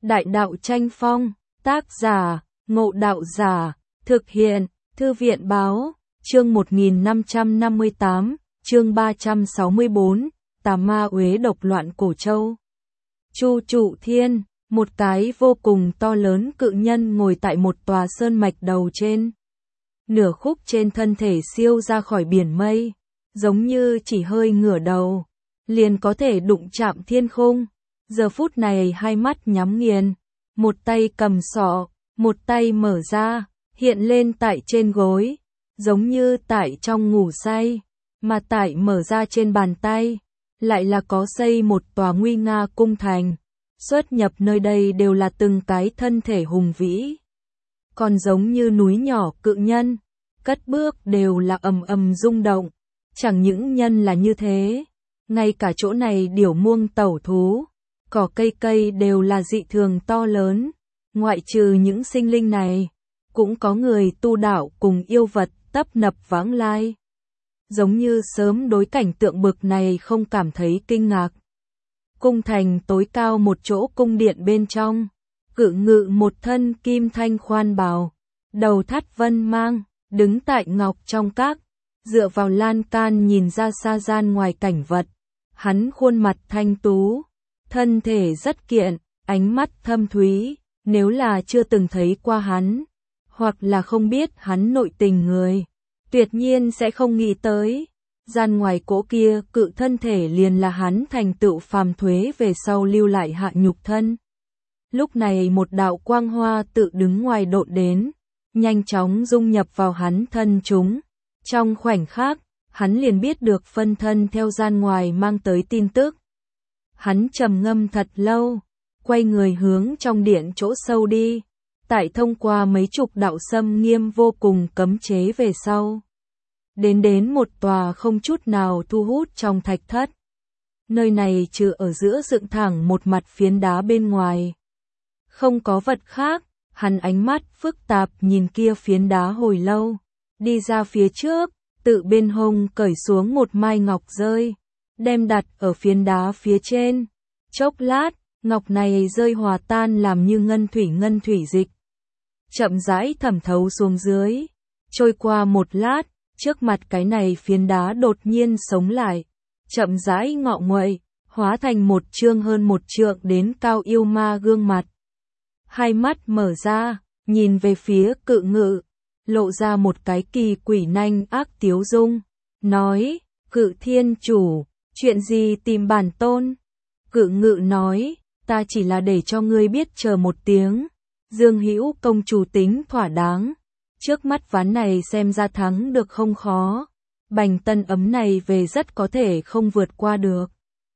Đại đạo tranh phong, tác giả, Ngộ Đạo Giả, thực hiện, Thư viện báo, chương 1558, chương 364, Tà Ma Uế Độc Loạn Cổ Châu. Chu Trụ Thiên, một cái vô cùng to lớn cự nhân ngồi tại một tòa sơn mạch đầu trên. Nửa khúc trên thân thể siêu ra khỏi biển mây, giống như chỉ hơi ngửa đầu, liền có thể đụng chạm thiên khung. Giờ phút này hai mắt nhắm nghiền, một tay cầm sọ, một tay mở ra, hiện lên tại trên gối, giống như tại trong ngủ say, mà tại mở ra trên bàn tay, lại là có xây một tòa nguy nga cung thành. Xuất nhập nơi đây đều là từng cái thân thể hùng vĩ, còn giống như núi nhỏ cự nhân, cất bước đều là ầm ầm rung động. Chẳng những nhân là như thế, ngay cả chỗ này điểu muông tẩu thú, cỏ cây đều là dị thường to lớn. Ngoại trừ những sinh linh này, cũng có người tu đạo cùng yêu vật tấp nập vãng lai. Giống như sớm đối cảnh tượng bực này không cảm thấy kinh ngạc. Cung thành tối cao một chỗ cung điện bên trong, cự ngự một thân kim thanh khoan bào, đầu thắt vân mang, đứng tại ngọc trong các, dựa vào lan can nhìn ra xa gian ngoài cảnh vật. Hắn khuôn mặt thanh tú, thân thể rất kiện, ánh mắt thâm thúy, nếu là chưa từng thấy qua hắn, hoặc là không biết hắn nội tình người, tuyệt nhiên sẽ không nghĩ tới. Gian ngoài cỗ kia cự thân thể liền là hắn thành tựu phàm thuế về sau lưu lại hạ nhục thân. Lúc này một đạo quang hoa tự đứng ngoài độn đến, nhanh chóng dung nhập vào hắn thân chúng. Trong khoảnh khắc, hắn liền biết được phân thân theo gian ngoài mang tới tin tức. Hắn trầm ngâm thật lâu, quay người hướng trong điện chỗ sâu đi, tại thông qua mấy chục đạo xâm nghiêm vô cùng cấm chế về sau. Đến một tòa không chút nào thu hút trong thạch thất. Nơi này trừ ở giữa dựng thẳng một mặt phiến đá bên ngoài, không có vật khác. Hắn ánh mắt phức tạp nhìn kia phiến đá hồi lâu, đi ra phía trước, tự bên hông cởi xuống một mai ngọc rơi, đem đặt ở phiến đá phía trên. Chốc lát, ngọc này rơi hòa tan làm như ngân thủy dịch, chậm rãi thẩm thấu xuống dưới. Trôi qua một lát, trước mặt cái này phiến đá đột nhiên sống lại, chậm rãi ngọ nguậy, hóa thành một trương hơn một trượng đến cao yêu ma gương mặt. Hai mắt mở ra, nhìn về phía cự ngự, lộ ra một cái kỳ quỷ nanh ác tiếu dung, nói: Cự thiên chủ, chuyện gì tìm bản tôn? Cự ngự nói: Ta chỉ là để cho ngươi biết chờ một tiếng. Dương Hữu công chủ tính thỏa đáng, trước mắt ván này xem ra thắng được không khó. Bành tân ấm này về rất có thể không vượt qua được.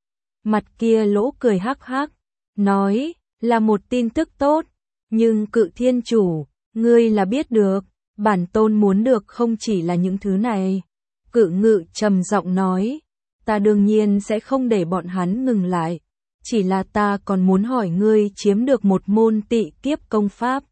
Mặt kia lỗ cười hắc hắc, nói: Là một tin tức tốt, nhưng cự thiên chủ, ngươi là biết được, bản tôn muốn được không chỉ là những thứ này. Cự ngự trầm giọng nói: Ta đương nhiên sẽ không để bọn hắn ngừng lại, chỉ là ta còn muốn hỏi ngươi chiếm được một môn tị kiếp công pháp.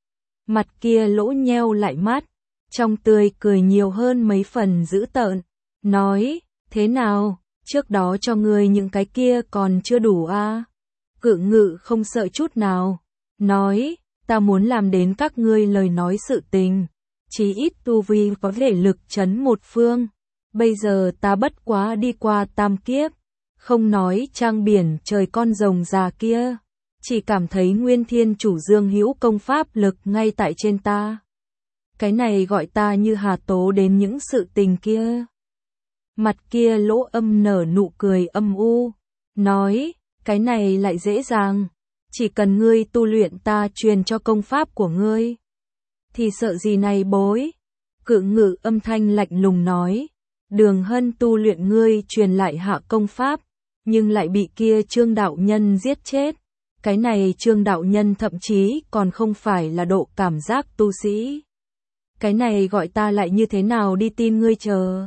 Mặt kia lỗ nheo lại mắt, trong tươi cười nhiều hơn mấy phần dữ tợn, nói: Thế nào, trước đó cho ngươi những cái kia còn chưa đủ à? Cự ngự không sợ chút nào, nói: Ta muốn làm đến các ngươi lời nói sự tình, chí ít tu vi có thể lực chấn một phương. Bây giờ ta bất quá đi qua tam kiếp, không nói trang biển trời con rồng già kia, chỉ cảm thấy nguyên thiên chủ Dương Hữu công pháp lực ngay tại trên ta. Cái này gọi ta như hà tố đến những sự tình kia. Mặt kia lỗ âm nở nụ cười âm u, nói: Cái này lại dễ dàng, chỉ cần ngươi tu luyện ta truyền cho công pháp của ngươi, thì sợ gì này bối. Cự ngự âm thanh lạnh lùng nói: Đường Hân tu luyện ngươi truyền lại hạ công pháp, nhưng lại bị kia Trương đạo nhân giết chết. Cái này Trương đạo nhân thậm chí còn không phải là độ cảm giác tu sĩ. Cái này gọi ta lại như thế nào đi tin ngươi chờ.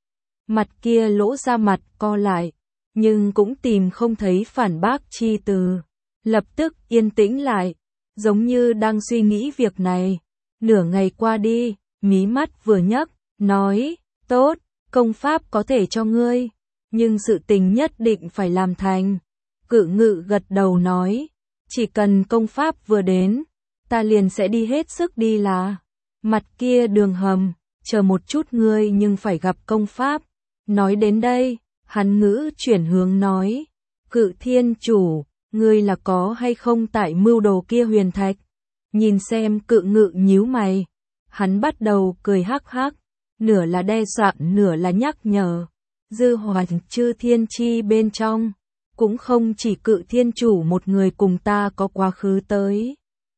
Mặt kia lỗ ra mặt co lại, nhưng cũng tìm không thấy phản bác chi từ, lập tức yên tĩnh lại, giống như đang suy nghĩ việc này. Nửa ngày qua đi, mí mắt vừa nhấc, nói: Tốt, công pháp có thể cho ngươi, nhưng sự tình nhất định phải làm thành. Cự ngự gật đầu nói: Chỉ cần công pháp vừa đến, ta liền sẽ đi hết sức đi là. Mặt kia Đường Hầm, chờ một chút ngươi nhưng phải gặp công pháp. Nói đến đây, hắn ngữ chuyển hướng nói, Cự Thiên Chủ, ngươi là có hay không tại mưu đồ kia huyền thạch? Nhìn xem Cự Ngự nhíu mày, hắn bắt đầu cười hắc hắc, nửa là đe dọa nửa là nhắc nhở. Dư Hoài Chư Thiên Chi bên trong, cũng không chỉ Cự Thiên Chủ một người cùng ta có quá khứ tới.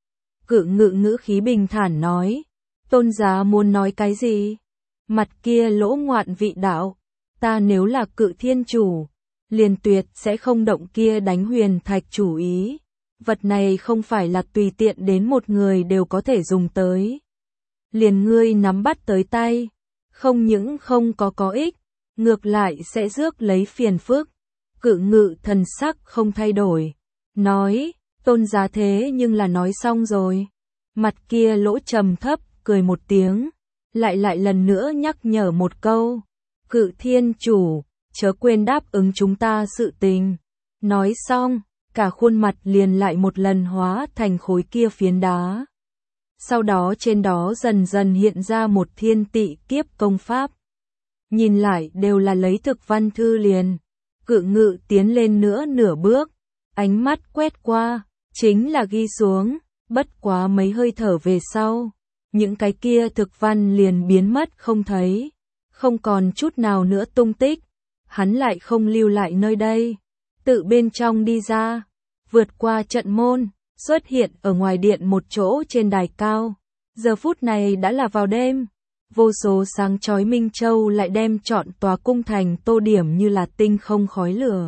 Cự Ngự ngữ khí bình thản nói, tôn giá muốn nói cái gì? Mặt kia Lỗ Ngoạn vị đạo, ta nếu là Cự Thiên Chủ, liền tuyệt sẽ không động kia đánh huyền thạch chủ ý. Vật này không phải là tùy tiện đến một người đều có thể dùng tới. Liền ngươi nắm bắt tới tay, không những không có ích, ngược lại sẽ rước lấy phiền phức. Cự Ngự thần sắc không thay đổi, nói, tôn giá thế nhưng là nói xong rồi. Mặt kia Lỗ trầm thấp, cười một tiếng, lại lần nữa nhắc nhở một câu, Cự Thiên Chủ, chớ quên đáp ứng chúng ta sự tình. Nói xong, cả khuôn mặt liền lại một lần hóa thành khối kia phiến đá. Sau đó trên đó dần dần hiện ra một thiên tị kiếp công pháp. Nhìn lại đều là lấy thực văn thư liền. Cự Ngự tiến lên nữa nửa bước, ánh mắt quét qua, chính là ghi xuống, bất quá mấy hơi thở về sau. Những cái kia thực văn liền biến mất không thấy, không còn chút nào nữa tung tích. Hắn lại không lưu lại nơi đây, tự bên trong đi ra, vượt qua trận môn, xuất hiện ở ngoài điện một chỗ trên đài cao. Giờ phút này đã là vào đêm, vô số sáng chói minh châu lại đem trọn tòa cung thành tô điểm như là tinh không khói lửa.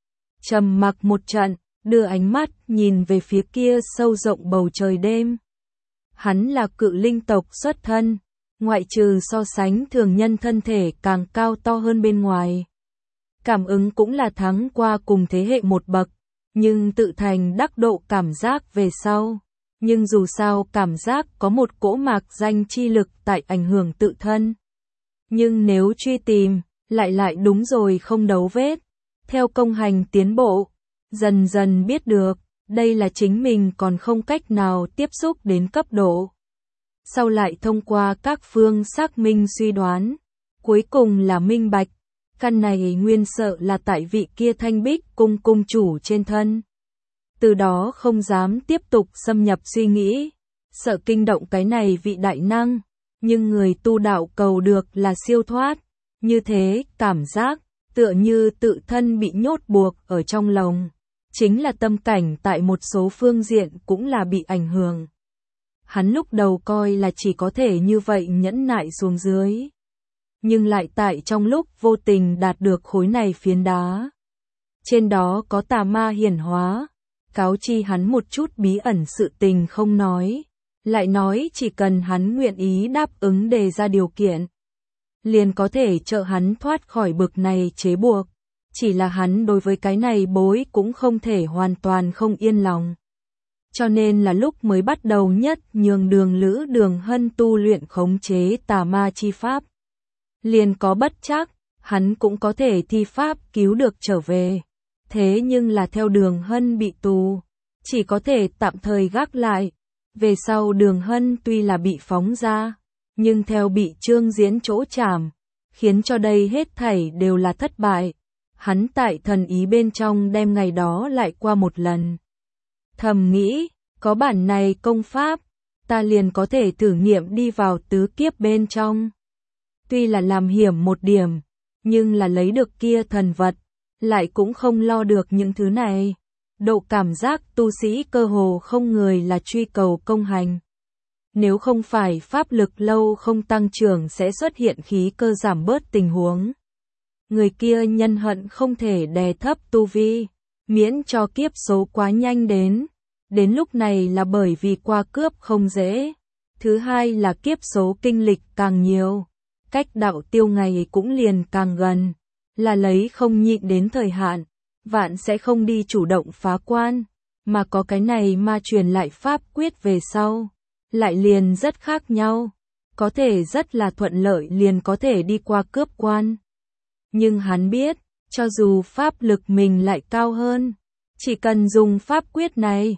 Trầm mặc một trận, đưa ánh mắt nhìn về phía kia sâu rộng bầu trời đêm. Hắn là cự linh tộc xuất thân, ngoại trừ so sánh thường nhân thân thể càng cao to hơn bên ngoài. Cảm ứng cũng là thắng qua cùng thế hệ một bậc, nhưng tự thành đắc độ cảm giác về sau. Nhưng dù sao cảm giác có một cỗ mạc danh chi lực tại ảnh hưởng tự thân. Nhưng nếu truy tìm, lại đúng rồi không đấu vết. Theo công hành tiến bộ, dần dần biết được, đây là chính mình còn không cách nào tiếp xúc đến cấp độ. Sau lại thông qua các phương xác minh suy đoán, cuối cùng là minh bạch. Căn này nguyên sợ là tại vị kia Thanh Bích cung cung chủ trên thân. Từ đó không dám tiếp tục xâm nhập suy nghĩ, sợ kinh động cái này vị đại năng, nhưng người tu đạo cầu được là siêu thoát, như thế cảm giác tựa như tự thân bị nhốt buộc ở trong lồng, chính là tâm cảnh tại một số phương diện cũng là bị ảnh hưởng. Hắn lúc đầu coi là chỉ có thể như vậy nhẫn nại xuống dưới, nhưng lại tại trong lúc vô tình đạt được khối này phiến đá. Trên đó có tà ma hiển hóa, cáo chi hắn một chút bí ẩn sự tình không nói, lại nói chỉ cần hắn nguyện ý đáp ứng đề ra điều kiện, liền có thể trợ hắn thoát khỏi bực này chế buộc. Chỉ là hắn đối với cái này bối cũng không thể hoàn toàn không yên lòng. Cho nên là lúc mới bắt đầu nhất nhường Lữ Đường Hân tu luyện khống chế tà ma chi pháp. Liền có bất chắc, hắn cũng có thể thi pháp cứu được trở về. Thế nhưng là theo Đường Hân bị tù, chỉ có thể tạm thời gác lại. Về sau Đường Hân tuy là bị phóng ra, nhưng theo bị Trương Diễn chỗ trảm, khiến cho đây hết thảy đều là thất bại. Hắn tại thần ý bên trong đem ngày đó lại qua một lần. Thầm nghĩ, có bản này công pháp, ta liền có thể thử nghiệm đi vào tứ kiếp bên trong. Tuy là làm hiểm một điểm, nhưng là lấy được kia thần vật, lại cũng không lo được những thứ này. Độ cảm giác tu sĩ cơ hồ không người là truy cầu công hành. Nếu không phải pháp lực lâu không tăng trưởng sẽ xuất hiện khí cơ giảm bớt tình huống. Người kia nhân hận không thể đè thấp tu vi, miễn cho kiếp số quá nhanh đến. Đến lúc này là bởi vì qua cướp không dễ. Thứ hai là kiếp số kinh lịch càng nhiều, cách đạo tiêu ngày cũng liền càng gần. Là lấy không nhịn đến thời hạn, vạn sẽ không đi chủ động phá quan, mà có cái này mà truyền lại pháp quyết về sau. Lại liền rất khác nhau, có thể rất là thuận lợi liền có thể đi qua cướp quan. Nhưng hắn biết, cho dù pháp lực mình lại cao hơn, chỉ cần dùng pháp quyết này,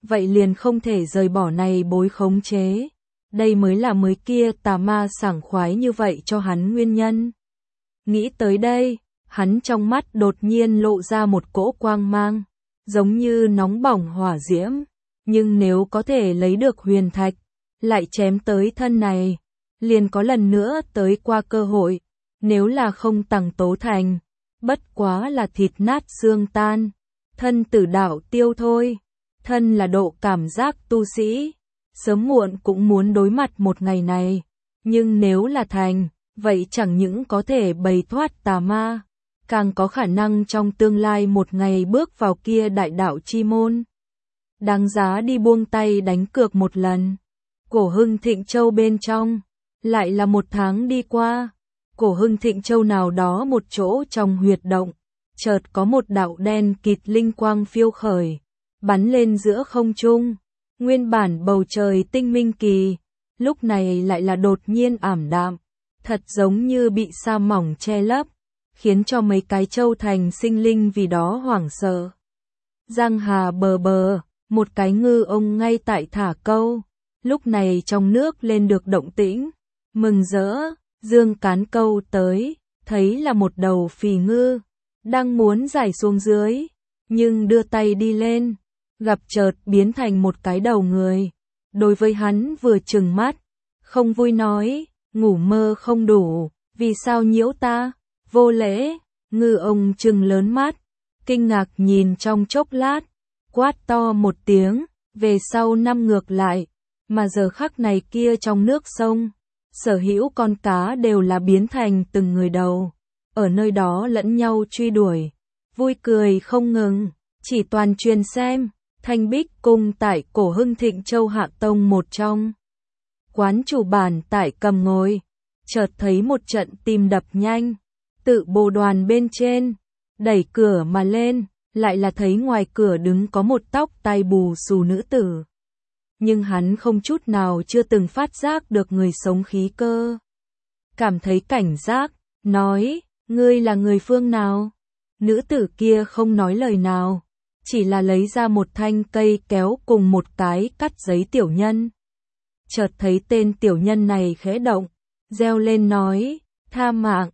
vậy liền không thể rời bỏ này bối khống chế. Đây mới là mới kia tà ma sảng khoái như vậy cho hắn nguyên nhân. Nghĩ tới đây, hắn trong mắt đột nhiên lộ ra một cỗ quang mang, giống như nóng bỏng hỏa diễm. Nhưng nếu có thể lấy được huyền thạch, lại chém tới thân này, liền có lần nữa tới qua cơ hội. Nếu là không tằng tố thành, bất quá là thịt nát xương tan, thân tử đạo tiêu thôi. Thân là độ cảm giác tu sĩ, sớm muộn cũng muốn đối mặt một ngày này. Nhưng nếu là thành, vậy chẳng những có thể bày thoát tà ma, càng có khả năng trong tương lai một ngày bước vào kia đại đạo chi môn. Đáng giá đi buông tay đánh cược một lần. Cổ Hưng Thịnh Châu bên trong, lại là một tháng đi qua. Cổ Hưng Thịnh Châu nào đó một chỗ trong huyệt động, chợt có một đạo đen kịt linh quang phiêu khởi, bắn lên giữa không trung. Nguyên bản bầu trời tinh minh kỳ, lúc này lại là đột nhiên ảm đạm, thật giống như bị sa mỏng che lấp, khiến cho mấy cái châu thành sinh linh vì đó hoảng sợ. Giang hà bờ bờ, một cái ngư ông ngay tại thả câu, lúc này trong nước lên được động tĩnh, mừng rỡ, dương cán câu tới, thấy là một đầu phì ngư, đang muốn giải xuống dưới, nhưng đưa tay đi lên, gặp chợt biến thành một cái đầu người. Đối với hắn vừa trừng mắt, không vui nói, ngủ mơ không đủ, vì sao nhiễu ta, vô lễ. Ngư ông trừng lớn mắt, kinh ngạc nhìn trong chốc lát, quát to một tiếng, về sau năm ngược lại, mà giờ khắc này kia trong nước sông, sở hữu con cá đều là biến thành từng người đầu, ở nơi đó lẫn nhau truy đuổi, vui cười không ngừng, chỉ toàn truyền xem. Thanh Bích Cung tại Cổ Hưng Thịnh Châu Hạ Tông một trong. Quán chủ bản tại cầm ngồi, chợt thấy một trận tim đập nhanh, tự bồ đoàn bên trên, đẩy cửa mà lên, lại là thấy ngoài cửa đứng có một tóc tai bù xù nữ tử. Nhưng hắn không chút nào chưa từng phát giác được người sống khí cơ. Cảm thấy cảnh giác, nói, ngươi là người phương nào? Nữ tử kia không nói lời nào, chỉ là lấy ra một thanh cây kéo cùng một cái cắt giấy tiểu nhân. Chợt thấy tên tiểu nhân này khẽ động, reo lên nói, tha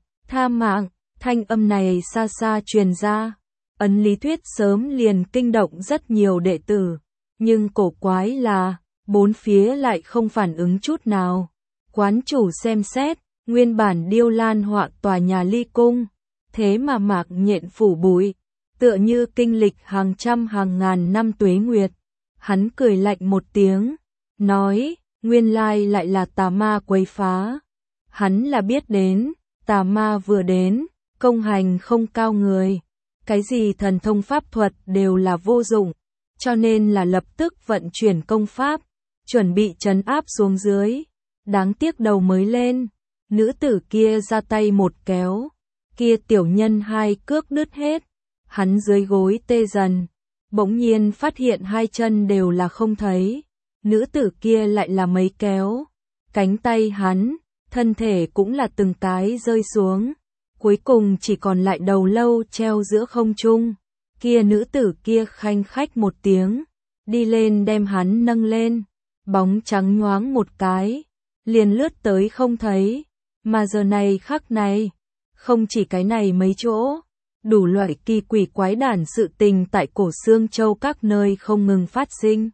mạng, thanh âm này xa xa truyền ra. Ấn lý thuyết sớm liền kinh động rất nhiều đệ tử, nhưng cổ quái là, bốn phía lại không phản ứng chút nào. Quán chủ xem xét, nguyên bản điêu lan họa tòa nhà ly cung, thế mà mạc nhện phủ bụi, tựa như kinh lịch hàng trăm hàng ngàn năm tuế nguyệt. Hắn cười lạnh một tiếng, nói, nguyên lai lại là tà ma quấy phá. Hắn là biết đến, tà ma vừa đến, công hành không cao người, cái gì thần thông pháp thuật đều là vô dụng, cho nên là lập tức vận chuyển công pháp, chuẩn bị trấn áp xuống dưới. Đáng tiếc đầu mới lên, nữ tử kia ra tay một kéo, kia tiểu nhân hai cước đứt hết. Hắn dưới gối tê dần, bỗng nhiên phát hiện hai chân đều là không thấy, nữ tử kia lại là mấy kéo, cánh tay hắn, thân thể cũng là từng cái rơi xuống, cuối cùng chỉ còn lại đầu lâu treo giữa không trung. Kia nữ tử kia khanh khách một tiếng, đi lên đem hắn nâng lên, bóng trắng nhoáng một cái, liền lướt tới không thấy, mà giờ này khắc này, không chỉ cái này mấy chỗ, đủ loại kỳ quỷ quái đản sự tình tại Cổ Xương Châu các nơi không ngừng phát sinh.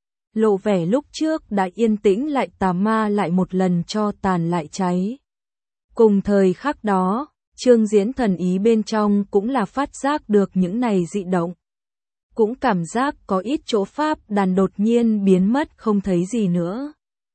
Lộ vẻ lúc trước đã yên tĩnh lại tà ma lại một lần cho tàn lại cháy. Cùng thời khắc đó, Trương Diễn thần ý bên trong cũng là phát giác được những này dị động. Cũng cảm giác có ít chỗ pháp đàn đột nhiên biến mất không thấy gì nữa.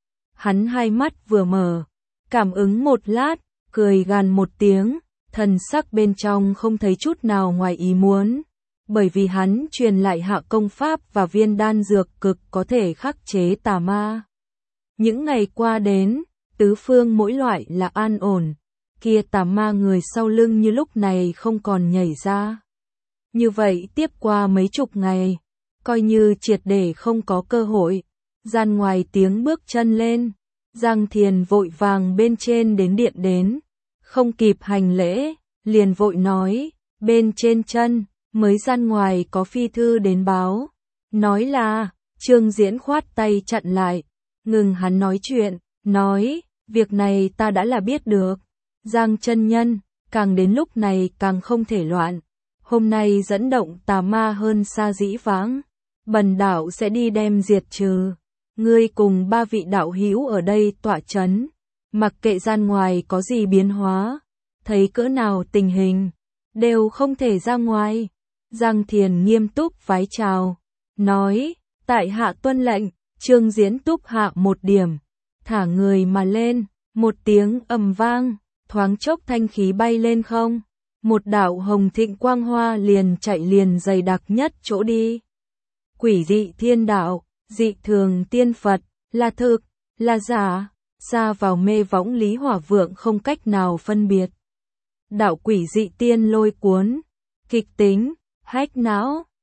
Hắn hai mắt vừa mở, cảm ứng một lát, cười gằn một tiếng, thần sắc bên trong không thấy chút nào ngoài ý muốn, bởi vì hắn truyền lại hạ công pháp và viên đan dược cực có thể khắc chế tà ma. Những ngày qua đến, tứ phương mỗi loại là an ổn, kia tà ma người sau lưng như lúc này không còn nhảy ra. Như vậy tiếp qua mấy chục ngày, coi như triệt để không có cơ hội, gian ngoài tiếng bước chân lên, Giang Thiền vội vàng bên trên đến điện đến, không kịp hành lễ, liền vội nói, bên trên chân, mới gian ngoài có phi thư đến báo, nói là, Trương Diễn khoát tay chặn lại, ngừng hắn nói chuyện, nói, việc này ta đã là biết được. Giang chân nhân, càng đến lúc này càng không thể loạn. Hôm nay dẫn động tà ma hơn xa dĩ vãng. Bần đạo sẽ đi đem diệt trừ. Ngươi cùng 3 vị đạo hữu ở đây tọa chấn. Mặc kệ gian ngoài có gì biến hóa, thấy cỡ nào tình hình, đều không thể ra ngoài. Giang Thiền nghiêm túc vái chào, nói, tại hạ tuân lệnh. Trương Diễn túc hạ một điểm, thả người mà lên, một tiếng ầm vang, thoáng chốc thanh khí bay lên không. Một đạo hồng thịnh quang hoa liền chạy liền dày đặc nhất chỗ đi. Quỷ dị thiên đạo, dị thường tiên Phật, là thực, là giả, xa vào mê võng Lý Hỏa Vượng không cách nào phân biệt. Đạo quỷ dị tiên lôi cuốn, kịch tính, hách não,